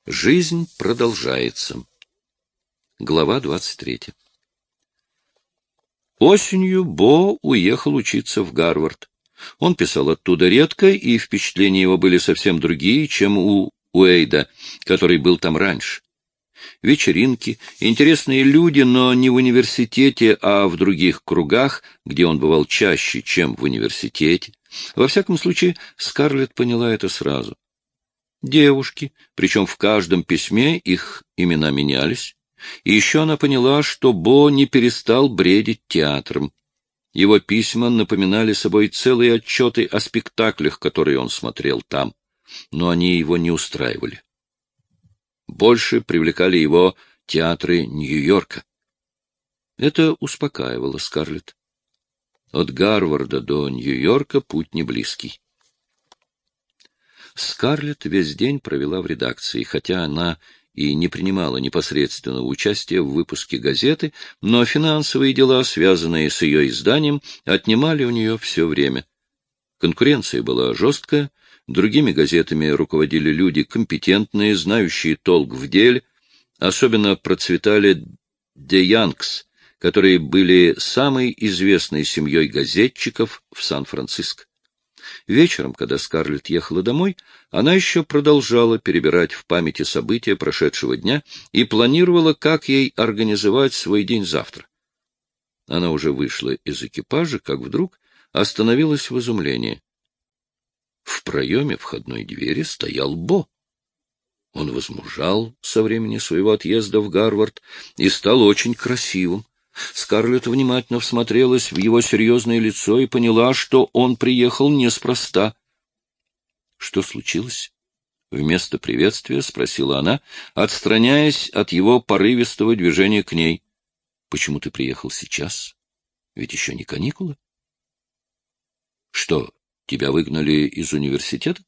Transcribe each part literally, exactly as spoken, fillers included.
Жизнь продолжается. Глава двадцать третья. Осенью Бо уехал учиться в Гарвард. Он писал оттуда редко, и впечатления его были совсем другие, чем у Уэйда, который был там раньше. Вечеринки, интересные люди, но не в университете, а в других кругах, где он бывал чаще, чем в университете. Во всяком случае, Скарлетт поняла это сразу. Девушки, причем в каждом письме их имена менялись. И еще она поняла, что Бо не перестал бредить театром. Его письма напоминали собой целые отчеты о спектаклях, которые он смотрел там, но они его не устраивали. Больше привлекали его театры Нью-Йорка. Это успокаивало Скарлетт. От Гарварда до Нью-Йорка путь не близкий. Скарлетт весь день провела в редакции, хотя она и не принимала непосредственного участия в выпуске газеты, но финансовые дела, связанные с ее изданием, отнимали у нее все время. Конкуренция была жесткая, другими газетами руководили люди компетентные, знающие толк в деле, особенно процветали «Де Янкс», которые были самой известной семьей газетчиков в Сан-Франциско. Вечером, когда Скарлетт ехала домой, она еще продолжала перебирать в памяти события прошедшего дня и планировала, как ей организовать свой день завтра. Она уже вышла из экипажа, как вдруг остановилась в изумлении. В проеме входной двери стоял Бо. Он возмужал со времени своего отъезда в Гарвард и стал очень красивым. Скарлетт внимательно всмотрелась в его серьезное лицо и поняла, что он приехал неспроста. — Что случилось? — вместо приветствия спросила она, отстраняясь от его порывистого движения к ней. — Почему ты приехал сейчас? Ведь еще не каникулы. — Что, тебя выгнали из университета?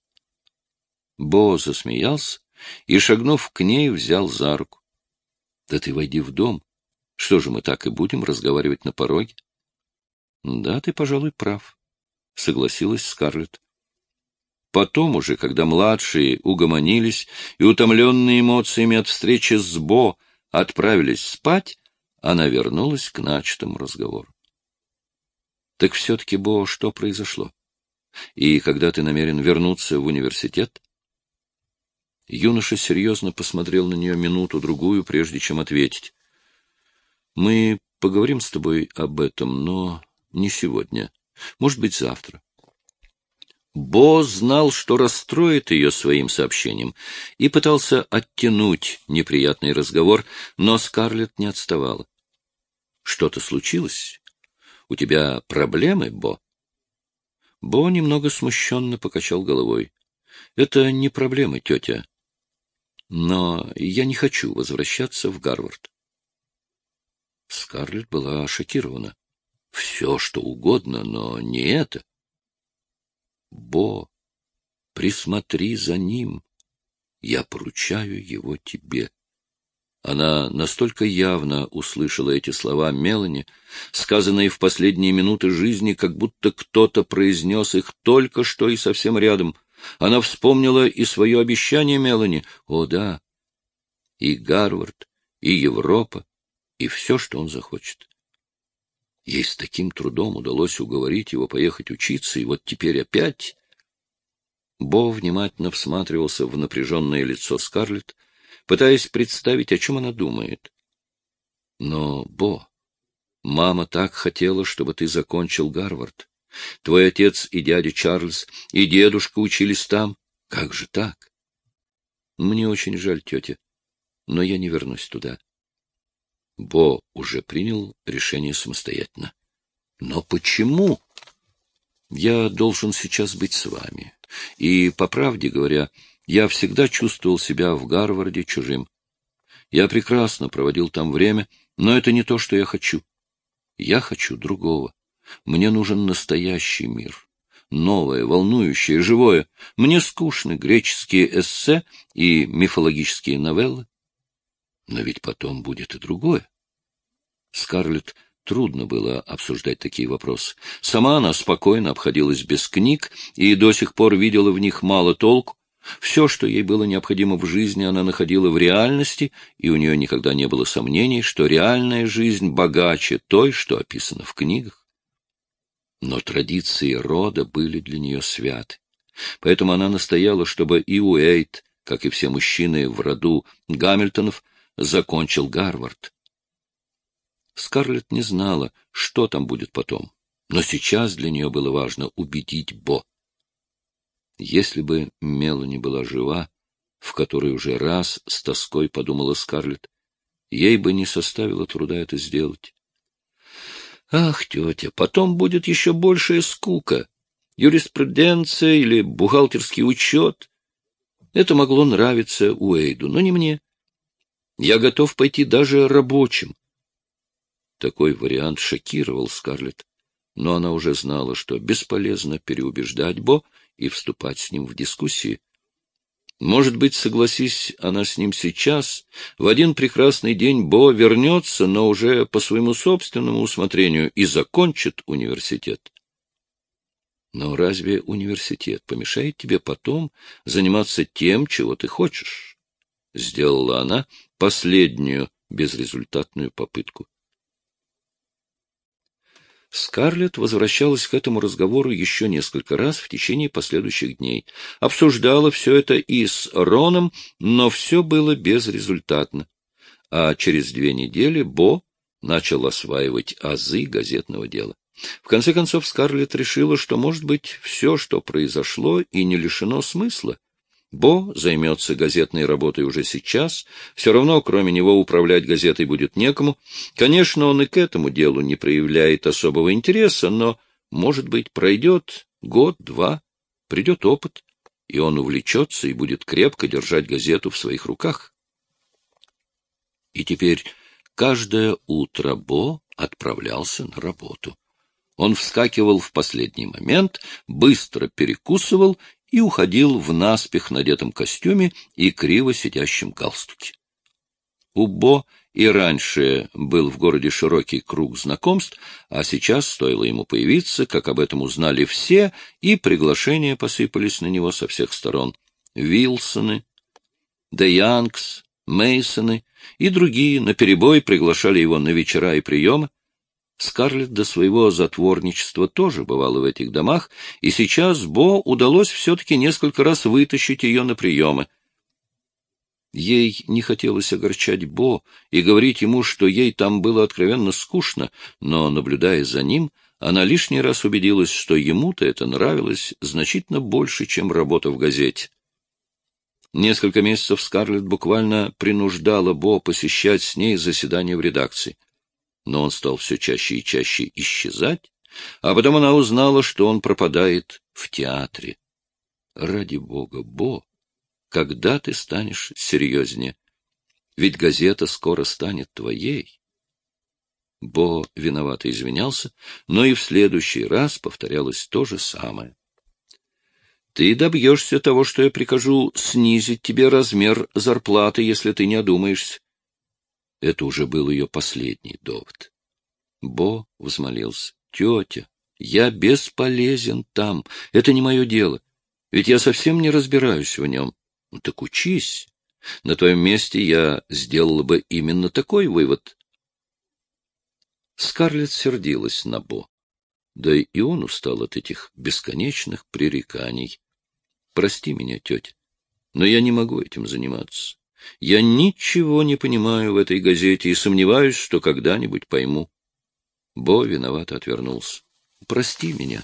Бо засмеялся и, шагнув к ней, взял за руку. — Да ты войди в дом. Что же, мы так и будем разговаривать на пороге? — Да, ты, пожалуй, прав, — согласилась Скарлетт. Потом уже, когда младшие угомонились и, утомленные эмоциями от встречи с Бо, отправились спать, она вернулась к начатому разговору. — Так все-таки, Бо, что произошло? И когда ты намерен вернуться в университет? Юноша серьезно посмотрел на нее минуту-другую, прежде чем ответить. Мы поговорим с тобой об этом, но не сегодня. Может быть, завтра. Бо знал, что расстроит ее своим сообщением, и пытался оттянуть неприятный разговор, но Скарлетт не отставала. — Что-то случилось? У тебя проблемы, Бо? Бо немного смущенно покачал головой. — Это не проблемы, тетя. Но я не хочу возвращаться в Гарвард. Скарлетт была шокирована. Все, что угодно, но не это. Бо, присмотри за ним. Я поручаю его тебе. Она настолько явно услышала эти слова Мелани, сказанные в последние минуты жизни, как будто кто-то произнес их только что и совсем рядом. Она вспомнила и свое обещание Мелани. О, да, и Гарвард, и Европа, и все, что он захочет. Ей с таким трудом удалось уговорить его поехать учиться, и вот теперь опять... Бо внимательно всматривался в напряженное лицо Скарлетт, пытаясь представить, о чем она думает. — Но, Бо, мама так хотела, чтобы ты закончил Гарвард. Твой отец и дядя Чарльз, и дедушка учились там. Как же так? — Мне очень жаль, тетя, но я не вернусь туда. Бо уже принял решение самостоятельно. — Но почему? — Я должен сейчас быть с вами. И, по правде говоря, я всегда чувствовал себя в Гарварде чужим. Я прекрасно проводил там время, но это не то, что я хочу. Я хочу другого. Мне нужен настоящий мир. Новое, волнующее, живое. Мне скучны греческие эссе и мифологические новеллы. Но ведь потом будет и другое. Скарлетт трудно было обсуждать такие вопросы. Сама она спокойно обходилась без книг и до сих пор видела в них мало толку, Все, что ей было необходимо в жизни, она находила в реальности, и у нее никогда не было сомнений, что реальная жизнь богаче той, что описано в книгах. Но традиции рода были для нее святы. Поэтому она настояла, чтобы и Уэйд, как и все мужчины в роду Гамильтонов, закончил Гарвард. Скарлетт не знала, что там будет потом, но сейчас для нее было важно убедить Бо. Если бы Мелани была жива, в которой уже раз с тоской подумала Скарлетт, ей бы не составило труда это сделать. Ах, тетя, потом будет еще большая скука. Юриспруденция или бухгалтерский учет. Это могло нравиться Уэйду, но не мне. Я готов пойти даже рабочим. Такой вариант шокировал Скарлетт, но она уже знала, что бесполезно переубеждать Бо и вступать с ним в дискуссии. Может быть, согласись она с ним сейчас, в один прекрасный день Бо вернется, но уже по своему собственному усмотрению, и закончит университет. Но разве университет помешает тебе потом заниматься тем, чего ты хочешь? Сделала она последнюю безрезультатную попытку. Скарлетт возвращалась к этому разговору еще несколько раз в течение последующих дней. Обсуждала все это и с Роном, но все было безрезультатно. А через две недели Бо начал осваивать азы газетного дела. В конце концов Скарлетт решила, что, может быть, все, что произошло, и не лишено смысла. Бо займется газетной работой уже сейчас, все равно, кроме него, управлять газетой будет некому. Конечно, он и к этому делу не проявляет особого интереса, но, может быть, пройдет год-два, придет опыт, и он увлечется и будет крепко держать газету в своих руках. И теперь каждое утро Бо отправлялся на работу. Он вскакивал в последний момент, быстро перекусывал и уходил в наспех надетом костюме и криво сидящем галстуке. У Бо и раньше был в городе широкий круг знакомств, а сейчас стоило ему появиться, как об этом узнали все, и приглашения посыпались на него со всех сторон. Вилсоны, Де Янгс, Мейсоны и другие наперебой приглашали его на вечера и приемы. Скарлетт до своего затворничества тоже бывала в этих домах, и сейчас Бо удалось все-таки несколько раз вытащить ее на приемы. Ей не хотелось огорчать Бо и говорить ему, что ей там было откровенно скучно, но, наблюдая за ним, она лишний раз убедилась, что ему-то это нравилось значительно больше, чем работа в газете. Несколько месяцев Скарлетт буквально принуждала Бо посещать с ней заседания в редакции. Но он стал все чаще и чаще исчезать, а потом она узнала, что он пропадает в театре. Ради бога, Бо, когда ты станешь серьезнее? Ведь газета скоро станет твоей. Бо виновато извинялся, но и в следующий раз повторялось то же самое. Ты добьешься того, что я прикажу снизить тебе размер зарплаты, если ты не одумаешься. Это уже был ее последний довод. Бо взмолился. — Тетя, я бесполезен там. Это не мое дело. Ведь я совсем не разбираюсь в нем. Ну, так учись. На твоем месте я сделала бы именно такой вывод. Скарлетт сердилась на Бо. Да и он устал от этих бесконечных пререканий. Прости меня, тетя, но я не могу этим заниматься. Я ничего не понимаю в этой газете и сомневаюсь, что когда-нибудь пойму. Бо виновато отвернулся. Прости меня.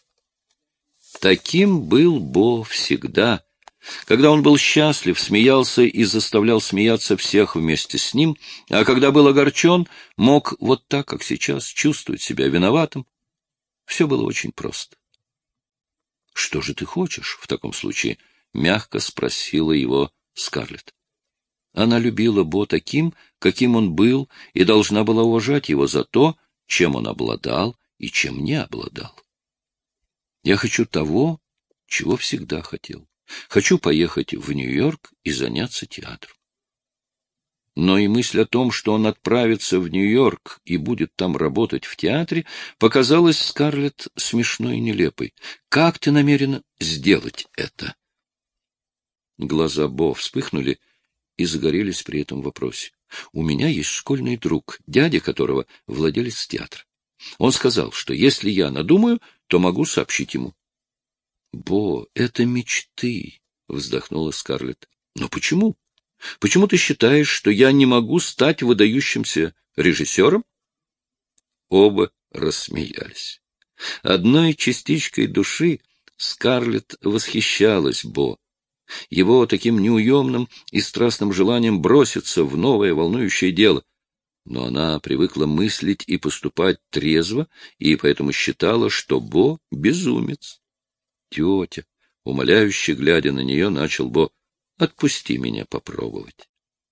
Таким был Бо всегда. Когда он был счастлив, смеялся и заставлял смеяться всех вместе с ним, а когда был огорчен, мог вот так, как сейчас, чувствовать себя виноватым. Все было очень просто. — Что же ты хочешь в таком случае? — мягко спросила его Скарлетт. Она любила Бо таким, каким он был, и должна была уважать его за то, чем он обладал и чем не обладал. Я хочу того, чего всегда хотел. Хочу поехать в Нью-Йорк и заняться театром. Но и мысль о том, что он отправится в Нью-Йорк и будет там работать в театре, показалась Скарлетт смешной и нелепой. Как ты намерена сделать это? Глаза Бо вспыхнули и загорелись при этом вопросе. У меня есть школьный друг, дядя которого владелец театра. Он сказал, что если я надумаю, то могу сообщить ему. — Бо, это мечты, — вздохнула Скарлетт. — Но почему? Почему ты считаешь, что я не могу стать выдающимся режиссером? Оба рассмеялись. Одной частичкой души Скарлетт восхищалась Бо, его таким неуемным и страстным желанием броситься в новое волнующее дело. Но она привыкла мыслить и поступать трезво, и поэтому считала, что Бо — безумец. Тетя, умоляюще глядя на нее, начал Бо: — Отпусти меня попробовать.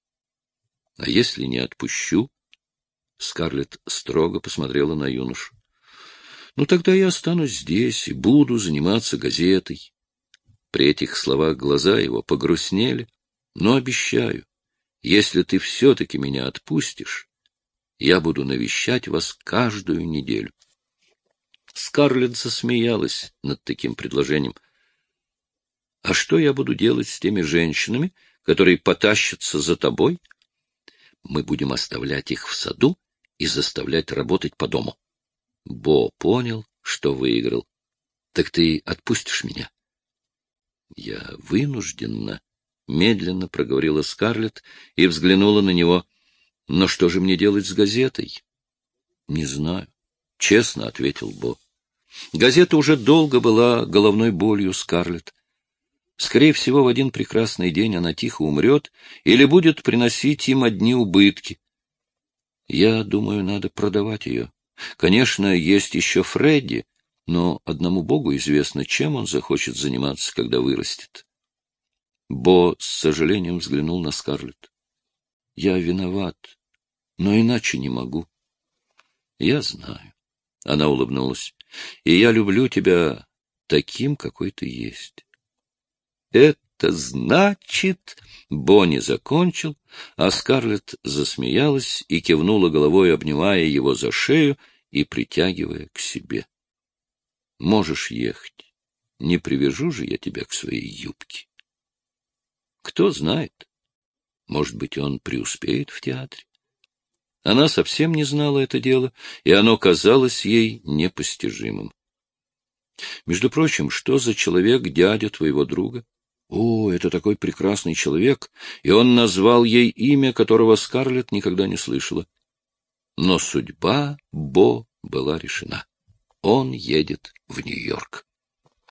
— А если не отпущу? Скарлетт строго посмотрела на юношу. — Ну, тогда я останусь здесь и буду заниматься газетой. При этих словах глаза его погрустнели. — Но обещаю, если ты все-таки меня отпустишь, я буду навещать вас каждую неделю. Скарлетт засмеялась над таким предложением. — А что я буду делать с теми женщинами, которые потащатся за тобой? Мы будем оставлять их в саду и заставлять работать по дому. Бо понял, что выиграл. — Так ты отпустишь меня? — Я вынуждена, — медленно проговорила Скарлетт и взглянула на него. — Но что же мне делать с газетой? — Не знаю, — честно ответил Бо. Газета уже долго была головной болью Скарлетт. Скорее всего, в один прекрасный день она тихо умрет или будет приносить им одни убытки. Я думаю, надо продавать ее. Конечно, есть еще Фредди, но одному Богу известно, чем он захочет заниматься, когда вырастет. Бо с сожалением взглянул на Скарлетт. — Я виноват, но иначе не могу. — Я знаю. Она улыбнулась. — И я люблю тебя таким, какой ты есть. — Это значит... Бо не закончил, а Скарлетт засмеялась и кивнула головой, обнимая его за шею и притягивая к себе. — Можешь ехать. Не привяжу же я тебя к своей юбке. Кто знает, может быть, он преуспеет в театре. Она совсем не знала это дело, и оно казалось ей непостижимым. Между прочим, что за человек дядя твоего друга? О, это такой прекрасный человек, и он назвал ей имя, которого Скарлетт никогда не слышала. Но судьба Бо была решена. Он едет в Нью-Йорк.